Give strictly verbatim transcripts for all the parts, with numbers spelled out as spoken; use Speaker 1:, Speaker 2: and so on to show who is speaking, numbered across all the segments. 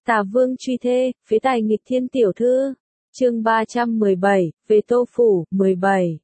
Speaker 1: Tà Vương truy thê, phế tài nghịch thiên tiểu thư. Chương ba trăm mười bảy, về Tô Phủ, mười bảy.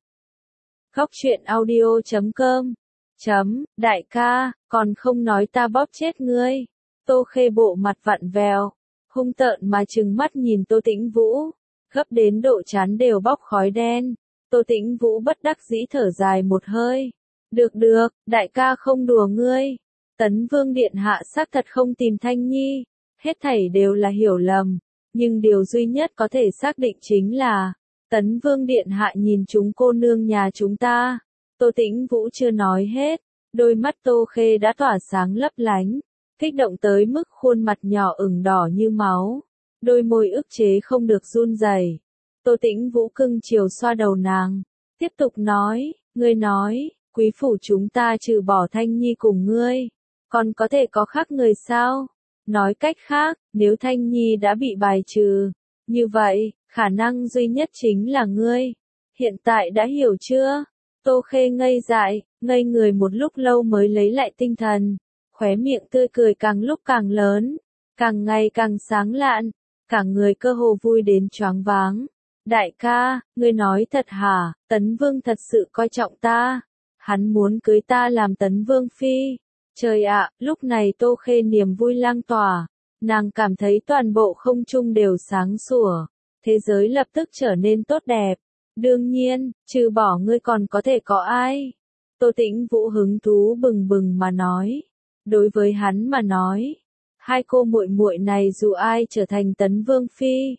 Speaker 1: Góc truyện audio chấm com. Chấm, đại ca, còn không nói ta bóp chết ngươi. Tô Khê bộ mặt vặn vẹo, hung tợn mà trừng mắt nhìn Tô Tĩnh Vũ, gấp đến độ trán đều bốc khói đen. Tô Tĩnh Vũ bất đắc dĩ thở dài một hơi. Được được, đại ca không đùa ngươi. Tấn Vương điện hạ xác thật không tìm Thanh Nhi, hết thảy đều là hiểu lầm, nhưng điều duy nhất có thể xác định chính là Tấn Vương điện hạ nhìn chúng cô nương nhà chúng ta. Tô Tĩnh Vũ chưa nói hết, đôi mắt Tô Khê đã tỏa sáng lấp lánh, kích động tới mức khuôn mặt nhỏ ửng đỏ như máu, đôi môi ức chế không được run rẩy. Tô Tĩnh Vũ cưng chiều xoa đầu nàng, tiếp tục nói, ngươi nói, quý phủ chúng ta trừ bỏ Thanh Nhi cùng ngươi, còn có thể có khác người sao? Nói cách khác, nếu Thanh Nhi đã bị bài trừ, như vậy, khả năng duy nhất chính là ngươi. Hiện tại đã hiểu chưa? Tô Khê ngây dại, ngây người một lúc lâu mới lấy lại tinh thần, khóe miệng tươi cười càng lúc càng lớn, càng ngày càng sáng lạn, cả người cơ hồ vui đến choáng váng. Đại ca, ngươi nói thật hả? Tấn Vương thật sự coi trọng ta, hắn muốn cưới ta làm Tấn Vương phi. Trời ạ, lúc này Tô Khê niềm vui lang tỏa, nàng cảm thấy toàn bộ không trung đều sáng sủa, thế giới lập tức trở nên tốt đẹp. Đương nhiên, trừ bỏ ngươi còn có thể có ai? Tô Tĩnh Vũ hứng thú bừng bừng mà nói. Đối với hắn mà nói, hai cô muội muội này dù ai trở thành Tấn Vương phi,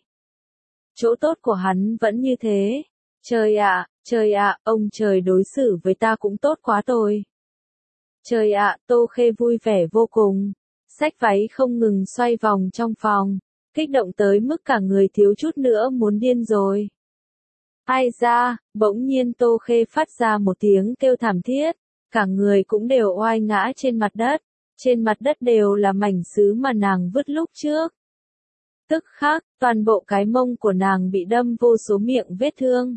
Speaker 1: chỗ tốt của hắn vẫn như thế. Trời ạ, trời ạ, ông trời đối xử với ta cũng tốt quá rồi. Trời ạ, Tô Khê vui vẻ vô cùng, xách váy không ngừng xoay vòng trong phòng, kích động tới mức cả người thiếu chút nữa muốn điên rồi. Ai ra, bỗng nhiên Tô Khê phát ra một tiếng kêu thảm thiết, cả người cũng đều oai ngã trên mặt đất, trên mặt đất đều là mảnh sứ mà nàng vứt lúc trước. Tức khắc, toàn bộ cái mông của nàng bị đâm vô số miệng vết thương.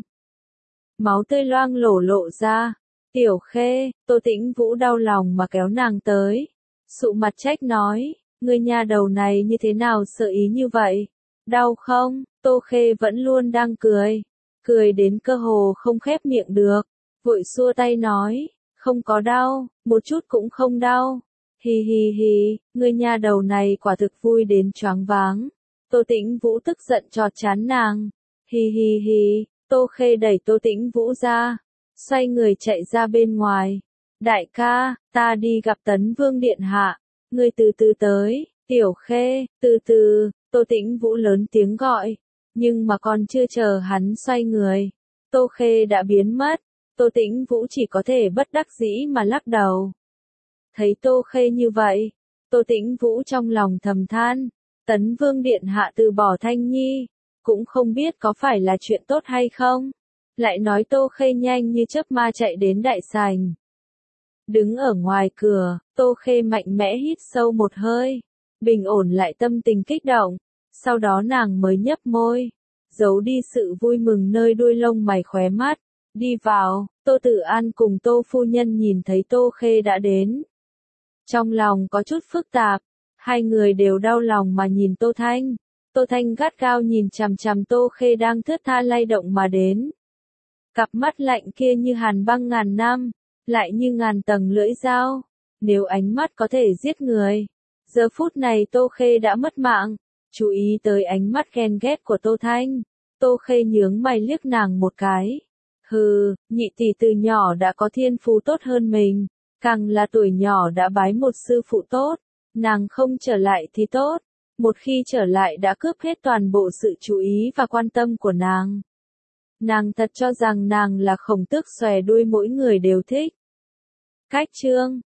Speaker 1: Máu tươi loang lổ lộ ra. Tiểu Khê, Tô Tĩnh Vũ đau lòng mà kéo nàng tới, sụ mặt trách nói, ngươi nhà đầu này như thế nào sợ ý như vậy? Đau không? Tô Khê vẫn luôn đang cười, cười đến cơ hồ không khép miệng được, vội xua tay nói, không có đau, một chút cũng không đau. Hi hi hi, ngươi nhà đầu này quả thực vui đến choáng váng. Tô Tĩnh Vũ tức giận chọt chán nàng. Hi hi hi, Tô Khê đẩy Tô Tĩnh Vũ ra, xoay người chạy ra bên ngoài. Đại ca, ta đi gặp Tấn Vương điện hạ, ngươi từ từ tới. Tiểu Khê, từ từ. Tô Tĩnh Vũ lớn tiếng gọi, nhưng mà còn chưa chờ hắn xoay người, Tô Khê đã biến mất. Tô Tĩnh Vũ chỉ có thể bất đắc dĩ mà lắc đầu. Thấy Tô Khê như vậy, Tô Tĩnh Vũ trong lòng thầm than, Tấn Vương điện hạ từ bỏ Thanh Nhi, cũng không biết có phải là chuyện tốt hay không. Lại nói Tô Khê nhanh như chớp ma chạy đến đại sảnh. Đứng ở ngoài cửa, Tô Khê mạnh mẽ hít sâu một hơi, bình ổn lại tâm tình kích động, sau đó nàng mới nhấp môi, giấu đi sự vui mừng nơi đuôi lông mày khóe mắt, đi vào. Tô Tử An cùng Tô phu nhân nhìn thấy Tô Khê đã đến, trong lòng có chút phức tạp, hai người đều đau lòng mà nhìn Tô Thanh. Tô Thanh gắt gao nhìn chằm chằm Tô Khê đang thướt tha lay động mà đến. Cặp mắt lạnh kia như hàn băng ngàn năm, lại như ngàn tầng lưỡi dao, nếu ánh mắt có thể giết người. Giờ phút này Tô Khê đã mất mạng, chú ý tới ánh mắt ghen ghét của Tô Thanh. Tô Khê nhướng mày liếc nàng một cái. Hừ, nhị tỷ từ nhỏ đã có thiên phú tốt hơn mình, càng là tuổi nhỏ đã bái một sư phụ tốt, nàng không trở lại thì tốt, một khi trở lại đã cướp hết toàn bộ sự chú ý và quan tâm của nàng. Nàng thật cho rằng nàng là Khổng Tước xòe đuôi mỗi người đều thích. Cách chương